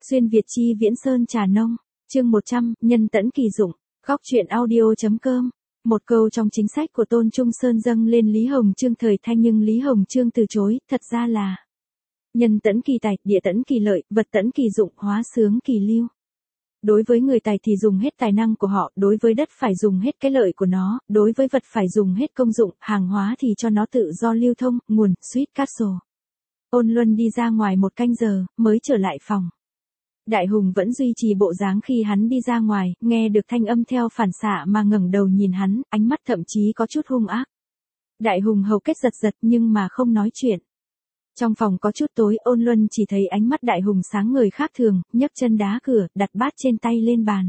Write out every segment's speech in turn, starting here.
Xuyên Việt chi Viễn Sơn Trà Nông, chương 100, Nhân Tẫn Kỳ Dụng, góc truyện audio.com. Một câu trong chính sách của Tôn Trung Sơn dâng lên Lý Hồng Chương thời Thanh nhưng Lý Hồng Chương từ chối, thật ra là nhân tẫn kỳ tài, địa tẫn kỳ lợi, vật tẫn kỳ dụng, hóa xướng kỳ lưu. Đối với người tài thì dùng hết tài năng của họ, đối với đất phải dùng hết cái lợi của nó, đối với vật phải dùng hết công dụng, hàng hóa thì cho nó tự do lưu thông, nguồn, suýt castle. Ôn Luân đi ra ngoài một canh giờ, mới trở lại phòng. Đại Hùng vẫn duy trì bộ dáng khi hắn đi ra ngoài, nghe được thanh âm theo phản xạ mà ngẩng đầu nhìn hắn, ánh mắt thậm chí có chút hung ác. Đại Hùng hầu kết giật giật nhưng mà không nói chuyện. Trong phòng có chút tối, Ôn Luân chỉ thấy ánh mắt Đại Hùng sáng ngời khác thường, nhấc chân đá cửa, đặt bát trên tay lên bàn.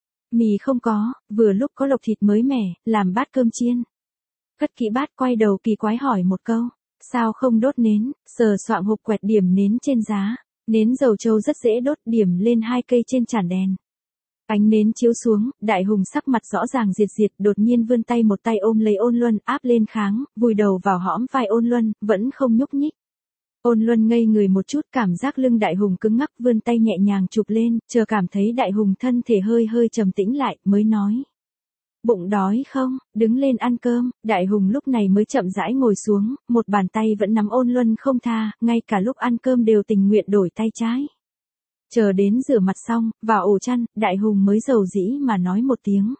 Mì không có, vừa lúc có lộc thịt mới mẻ, làm bát cơm chiên. Cất kỹ bát, quay đầu kỳ quái hỏi một câu, sao không đốt nến, sờ soạng hộp quẹt điểm nến trên giá. Nến dầu trâu rất dễ đốt, điểm lên 2 cây trên chản đèn. Ánh nến chiếu xuống, Đại Hùng sắc mặt rõ ràng diệt, đột nhiên vươn tay một tay ôm lấy Ôn Luân, áp lên kháng, vùi đầu vào hõm vai Ôn Luân, vẫn không nhúc nhích. Ôn Luân ngây người một chút, cảm giác lưng Đại Hùng cứng ngắc, vươn tay nhẹ nhàng chụp lên, chờ cảm thấy Đại Hùng thân thể hơi trầm tĩnh lại, mới nói. Bụng đói không, đứng lên ăn cơm. Đại Hùng lúc này mới chậm rãi ngồi xuống, một bàn tay vẫn nắm Ôn Luân không tha, ngay cả lúc ăn cơm đều tình nguyện đổi tay trái. Chờ đến rửa mặt xong, vào ổ chăn, Đại Hùng mới dầu dĩ mà nói một tiếng.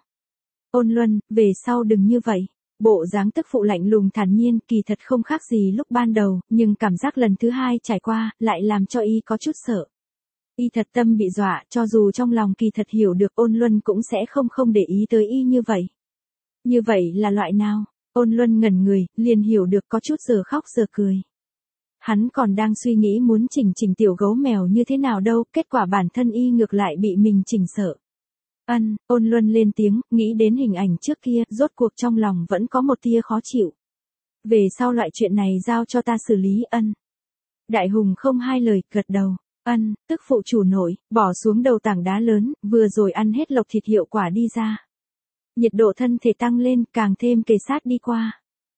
Ôn Luân, về sau đừng như vậy. Bộ dáng tức phụ lạnh lùng thản nhiên, kỳ thật không khác gì lúc ban đầu, nhưng cảm giác lần thứ hai trải qua, lại làm cho y có chút sợ. Y thật tâm bị dọa, cho dù trong lòng kỳ thật hiểu được Ôn Luân cũng sẽ không để ý tới y như vậy. Như vậy là loại nào? Ôn Luân ngẩn người, liền hiểu được có chút giờ khóc giờ cười. Hắn còn đang suy nghĩ muốn chỉnh tiểu gấu mèo như thế nào đâu, kết quả bản thân y ngược lại bị mình chỉnh sợ. Ôn Luân lên tiếng, nghĩ đến hình ảnh trước kia, rốt cuộc trong lòng vẫn có một tia khó chịu. Về sau loại chuyện này giao cho ta xử lý. Đại Hùng không hai lời, gật đầu. Tức phụ chủ nội, bỏ xuống đầu tảng đá lớn, vừa rồi ăn hết lộc thịt hiệu quả đi ra. Nhiệt độ thân thể tăng lên, càng thêm kề sát đi qua.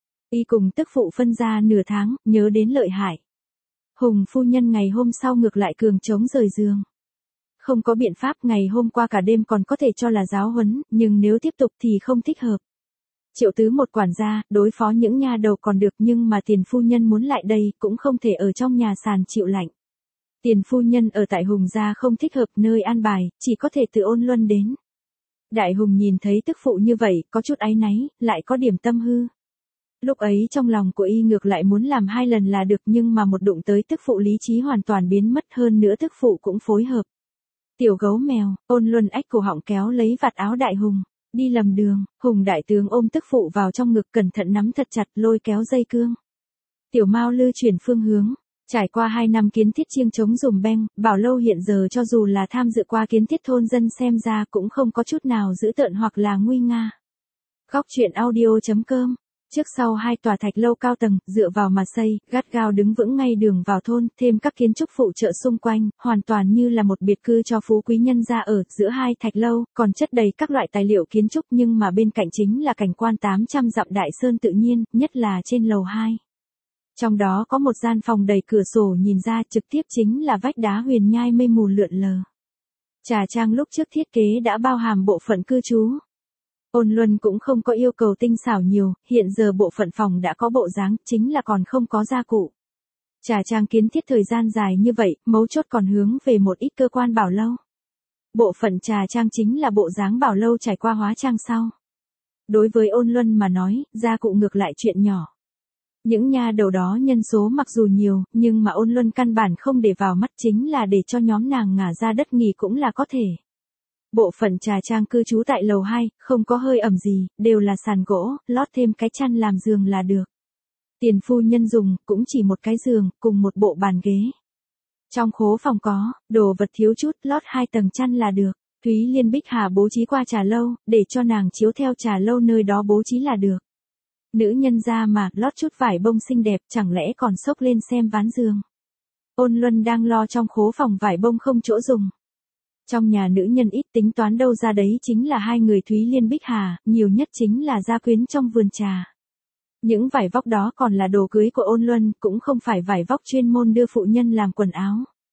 Y cùng tức phụ phân ra nửa tháng, nhớ đến lợi hại. Hùng phu nhân ngày hôm sau ngược lại cường chống rời giường. Không có biện pháp, ngày hôm qua cả đêm còn có thể cho là giáo huấn, nhưng nếu tiếp tục thì không thích hợp. Triệu tứ một quản gia, đối phó những nha đầu còn được, nhưng mà tiền phu nhân muốn lại đây, cũng không thể ở trong nhà sàn chịu lạnh. Tiền phu nhân ở tại Hùng gia không thích hợp, nơi an bài, chỉ có thể từ Ôn Luân đến. Đại Hùng nhìn thấy tức phụ như vậy, có chút áy náy, lại có điểm tâm hư. Lúc ấy trong lòng của y ngược lại muốn làm 2 lần là được, nhưng mà một đụng tới tức phụ lý trí hoàn toàn biến mất, hơn nữa tức phụ cũng phối hợp. Tiểu gấu mèo, Ôn Luân ách cổ họng kéo lấy vạt áo Đại Hùng. Đi lầm đường, Hùng đại tướng ôm tức phụ vào trong ngực, cẩn thận nắm thật chặt, lôi kéo dây cương. Tiểu Mao Lư chuyển phương hướng. Trải qua 2 năm kiến thiết chiêng chống dùm beng, Bảo Lâu hiện giờ cho dù là tham dự qua kiến thiết thôn dân xem ra cũng không có chút nào dữ tợn hoặc là nguy nga. Góc truyện audio.com. Trước sau 2 tòa thạch lâu cao tầng, dựa vào mà xây, gắt gao đứng vững ngay đường vào thôn, thêm các kiến trúc phụ trợ xung quanh, hoàn toàn như là một biệt cư cho phú quý nhân gia ở, giữa 2 thạch lâu, còn chất đầy các loại tài liệu kiến trúc, nhưng mà bên cạnh chính là cảnh quan 800 dặm đại sơn tự nhiên, nhất là trên lầu 2. Trong đó có một gian phòng đầy cửa sổ nhìn ra, trực tiếp chính là vách đá huyền nhai mây mù lượn lờ. Trà trang lúc trước thiết kế đã bao hàm bộ phận cư trú. Ôn Luân cũng không có yêu cầu tinh xảo nhiều, hiện giờ bộ phận phòng đã có bộ dáng, chính là còn không có gia cụ. Trà trang kiến thiết thời gian dài như vậy, mấu chốt còn hướng về một ít cơ quan Bảo Lâu. Bộ phận trà trang chính là bộ dáng Bảo Lâu trải qua hóa trang sau. Đối với Ôn Luân mà nói, gia cụ ngược lại chuyện nhỏ. Những nha đầu đó nhân số mặc dù nhiều, nhưng mà Ôn Luân căn bản không để vào mắt, chính là để cho nhóm nàng ngả ra đất nghỉ cũng là có thể. Bộ phận trà trang cư trú tại lầu 2, không có hơi ẩm gì, đều là sàn gỗ, lót thêm cái chăn làm giường là được. Tiền phu nhân dùng, cũng chỉ một cái giường, cùng một bộ bàn ghế. Trong khố phòng có, đồ vật thiếu chút, lót 2 tầng chăn là được. Thúy Liên Bích Hà bố trí qua trà lâu, để cho nàng chiếu theo trà lâu nơi đó bố trí là được. Nữ nhân ra mà, lót chút vải bông xinh đẹp, chẳng lẽ còn xốc lên xem ván giường. Ôn Luân đang lo trong khố phòng vải bông không chỗ dùng. Trong nhà nữ nhân ít, tính toán đâu ra đấy chính là 2 người Thúy Liên Bích Hà, nhiều nhất chính là gia quyến trong vườn trà. Những vải vóc đó còn là đồ cưới của Ôn Luân, cũng không phải vải vóc chuyên môn đưa phụ nhân làm quần áo.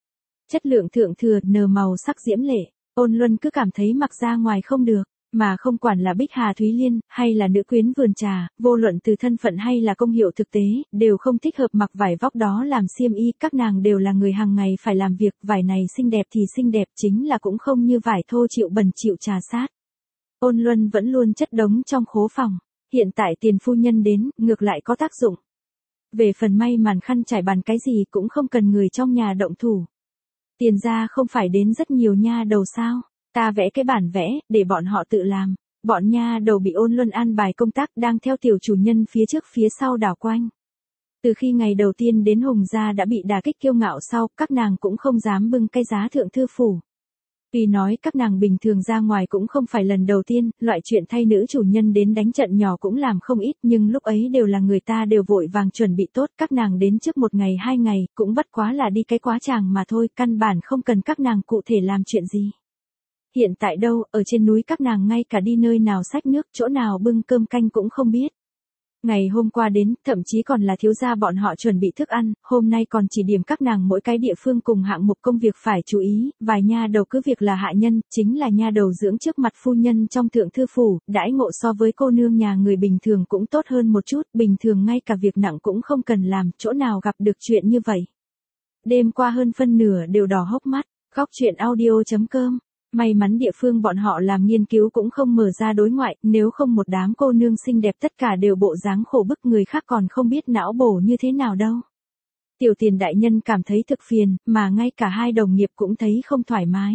Chất lượng thượng thừa, nờ màu sắc diễm lệ, Ôn Luân cứ cảm thấy mặc ra ngoài không được, mà không quản là Bích Hà Thúy Liên, hay là nữ quyến vườn trà, vô luận từ thân phận hay là công hiệu thực tế, đều không thích hợp mặc vải vóc đó làm xiêm y, các nàng đều là người hàng ngày phải làm việc, vải này xinh đẹp thì xinh đẹp chính là cũng không như vải thô chịu bẩn chịu trà sát. Ôn Luân vẫn luôn chất đống trong khố phòng, hiện tại tiền phu nhân đến, ngược lại có tác dụng. Về phần may màn khăn trải bàn cái gì cũng không cần người trong nhà động thủ. Tiền ra không phải đến rất nhiều nha đầu sao, ta vẽ cái bản vẽ, để bọn họ tự làm. Bọn nha đầu bị Ôn Luân an bài công tác đang theo tiểu chủ nhân phía trước phía sau đảo quanh. Từ khi ngày đầu tiên đến Hùng gia đã bị đả kích kiêu ngạo sau, các nàng cũng không dám bưng cái giá thượng thư phủ. Tuy nói các nàng bình thường ra ngoài cũng không phải lần đầu tiên, loại chuyện thay nữ chủ nhân đến đánh trận nhỏ cũng làm không ít, nhưng lúc ấy đều là người ta đều vội vàng chuẩn bị tốt, các nàng đến trước 1 ngày 2 ngày, cũng bất quá là đi cái quá tràng mà thôi, căn bản không cần các nàng cụ thể làm chuyện gì. Hiện tại đâu, ở trên núi các nàng ngay cả đi nơi nào xách nước, chỗ nào bưng cơm canh cũng không biết. Ngày hôm qua đến, thậm chí còn là thiếu gia bọn họ chuẩn bị thức ăn, hôm nay còn chỉ điểm các nàng mỗi cái địa phương cùng hạng mục công việc phải chú ý, vài nha đầu cứ việc là hạ nhân, chính là nha đầu dưỡng trước mặt phu nhân trong thượng thư phủ, đãi ngộ so với cô nương nhà người bình thường cũng tốt hơn một chút, bình thường ngay cả việc nặng cũng không cần làm, chỗ nào gặp được chuyện như vậy. Đêm qua hơn phân nửa đều đỏ hốc mắt, góc chuyện audio.com. May mắn địa phương bọn họ làm nghiên cứu cũng không mở ra đối ngoại, nếu không một đám cô nương xinh đẹp tất cả đều bộ dáng khổ bức, người khác còn không biết não bổ như thế nào đâu. Tiểu Tiền đại nhân cảm thấy thực phiền, mà ngay cả hai đồng nghiệp cũng thấy không thoải mái.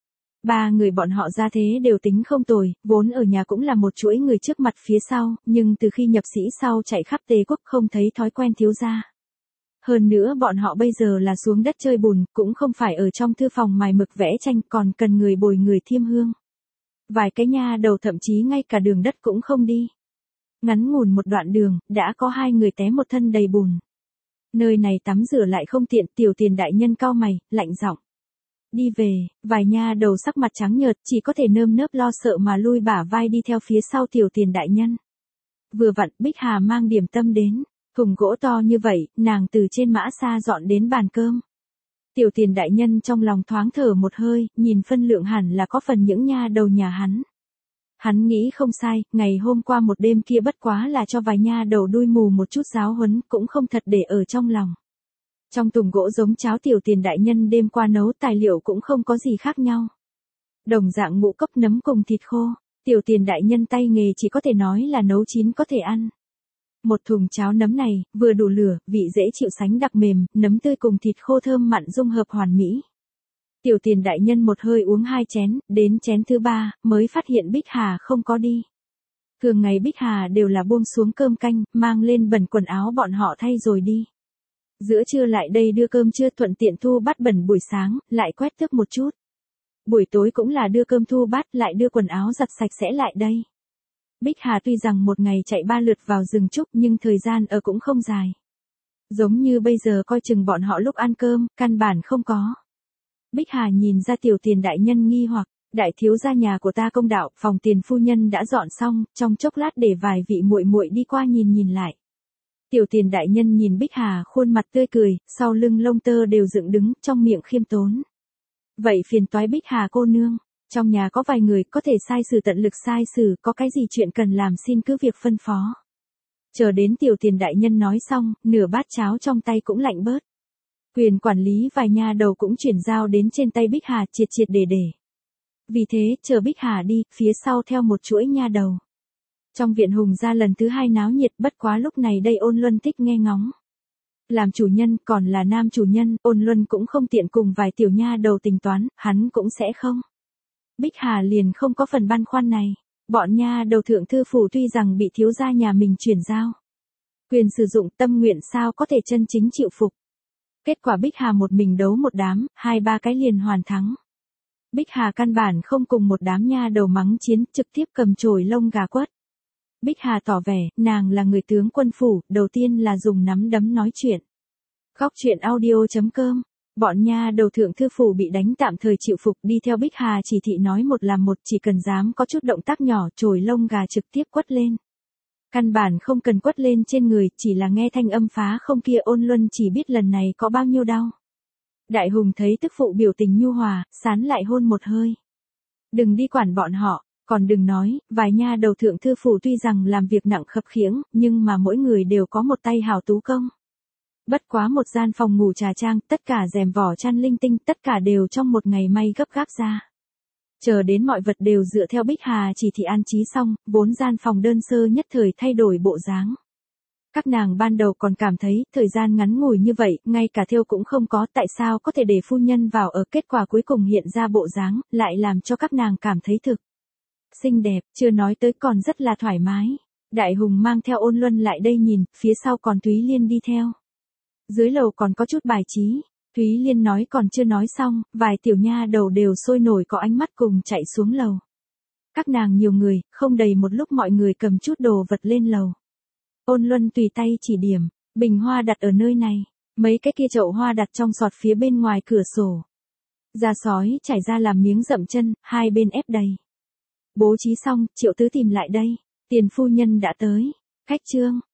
3 người bọn họ ra thế đều tính không tồi, vốn ở nhà cũng là một chuỗi người trước mặt phía sau, nhưng từ khi nhập sĩ sau chạy khắp Tề quốc không thấy thói quen thiếu gia. Hơn nữa bọn họ bây giờ là xuống đất chơi bùn, cũng không phải ở trong thư phòng mài mực vẽ tranh, còn cần người bồi người thiêm hương. Vài cái nha đầu thậm chí ngay cả đường đất cũng không đi. Ngắn ngủn một đoạn đường, đã có 2 người té một thân đầy bùn. Nơi này tắm rửa lại không tiện, Tiểu Tiền đại nhân cau mày, lạnh giọng. Đi về, vài nha đầu sắc mặt trắng nhợt, chỉ có thể nơm nớp lo sợ mà lui bả vai đi theo phía sau Tiểu Tiền đại nhân. Vừa vặn, Bích Hà mang điểm tâm đến. Thùng gỗ to như vậy, nàng từ trên mã xa dọn đến bàn cơm. Tiểu Tiền đại nhân trong lòng thoáng thở một hơi, nhìn phân lượng hẳn là có phần những nha đầu nhà hắn. Hắn nghĩ không sai, ngày hôm qua một đêm kia bất quá là cho vài nha đầu đuôi mù một chút giáo huấn, cũng không thật để ở trong lòng. Trong thùng gỗ giống cháo Tiểu Tiền đại nhân đêm qua nấu tài liệu cũng không có gì khác nhau. Đồng dạng ngũ cốc nấm cùng thịt khô, Tiểu Tiền đại nhân tay nghề chỉ có thể nói là nấu chín có thể ăn. Một thùng cháo nấm này, vừa đủ lửa, vị dễ chịu sánh đặc mềm, nấm tươi cùng thịt khô thơm mặn dung hợp hoàn mỹ. Tiểu Tiền đại nhân một hơi uống 2 chén, đến chén thứ 3, mới phát hiện Bích Hà không có đi. Thường ngày Bích Hà đều là buông xuống cơm canh, mang lên bẩn quần áo bọn họ thay rồi đi. Giữa trưa lại đây đưa cơm trưa, thuận tiện thu bát bẩn buổi sáng, lại quét tước một chút. Buổi tối cũng là đưa cơm thu bát, lại đưa quần áo giặt sạch sẽ lại đây. Bích Hà tuy rằng một ngày chạy 3 lượt vào rừng trúc nhưng thời gian ở cũng không dài. Giống như bây giờ coi chừng bọn họ lúc ăn cơm, căn bản không có. Bích Hà nhìn ra Tiểu Tiền đại nhân nghi hoặc, đại thiếu gia nhà của ta công đạo, phòng tiền phu nhân đã dọn xong, trong chốc lát để vài vị muội muội đi qua nhìn lại. Tiểu Tiền đại nhân nhìn Bích Hà khuôn mặt tươi cười, sau lưng lông tơ đều dựng đứng, trong miệng khiêm tốn. Vậy phiền toái Bích Hà cô nương. Trong nhà có vài người có thể sai sử tận lực sai sử, có cái gì chuyện cần làm xin cứ việc phân phó. Chờ đến Tiểu Tiền đại nhân nói xong, nửa bát cháo trong tay cũng lạnh bớt. Quyền quản lý vài nha đầu cũng chuyển giao đến trên tay Bích Hà triệt để. Vì thế, chờ Bích Hà đi, phía sau theo một chuỗi nha đầu. Trong viện Hùng gia lần thứ 2 náo nhiệt, bất quá lúc này đây Ôn Luân thích nghe ngóng. Làm chủ nhân, còn là nam chủ nhân, Ôn Luân cũng không tiện cùng vài tiểu nha đầu tính toán, hắn cũng sẽ không. Bích Hà liền không có phần băn khoăn này. Bọn nha đầu thượng thư phủ tuy rằng bị thiếu gia nhà mình chuyển giao. Quyền sử dụng tâm nguyện sao có thể chân chính chịu phục. Kết quả Bích Hà một mình đấu một đám, 2-3 cái liền hoàn thắng. Bích Hà căn bản không cùng một đám nha đầu mắng chiến, trực tiếp cầm chổi lông gà quất. Bích Hà tỏ vẻ, nàng là người tướng quân phủ, đầu tiên là dùng nắm đấm nói chuyện. Góc chuyện audio.com. Bọn nha đầu thượng thư phủ bị đánh tạm thời chịu phục, đi theo Bích Hà chỉ thị nói một làm một, chỉ cần dám có chút động tác nhỏ, chổi lông gà trực tiếp quất lên. Căn bản không cần quất lên trên người, chỉ là nghe thanh âm phá không kia Ôn Luân chỉ biết lần này có bao nhiêu đau. Đại Hùng thấy tức phụ biểu tình nhu hòa, sán lại hôn một hơi. Đừng đi quản bọn họ, còn đừng nói, vài nha đầu thượng thư phủ tuy rằng làm việc nặng khập khiễng, nhưng mà mỗi người đều có một tay hảo tú công. Bất quá một gian phòng ngủ trà trang, tất cả rèm vỏ chăn linh tinh, tất cả đều trong một ngày may gấp gáp ra. Chờ đến mọi vật đều dựa theo Bích Hà chỉ thị an trí xong, 4 gian phòng đơn sơ nhất thời thay đổi bộ dáng. Các nàng ban đầu còn cảm thấy, thời gian ngắn ngủi như vậy, ngay cả thêu cũng không có, tại sao có thể để phu nhân vào ở, kết quả cuối cùng hiện ra bộ dáng, lại làm cho các nàng cảm thấy thực xinh đẹp, chưa nói tới còn rất là thoải mái. Đại Hùng mang theo Ôn Luân lại đây nhìn, phía sau còn Thúy Liên đi theo. Dưới lầu còn có chút bài trí. Thúy Liên nói còn chưa nói xong, vài tiểu nha đầu đều sôi nổi có ánh mắt cùng chạy xuống lầu. Các nàng nhiều người, không đầy một lúc mọi người cầm chút đồ vật lên lầu. Ôn Luân tùy tay chỉ điểm, bình hoa đặt ở nơi này, mấy cái kia chậu hoa đặt trong sọt phía bên ngoài cửa sổ. Da sói trải ra làm miếng dậm chân, hai bên ép đầy. Bố trí xong, Triệu Tứ tìm lại đây, Tiền phu nhân đã tới. Khách trương,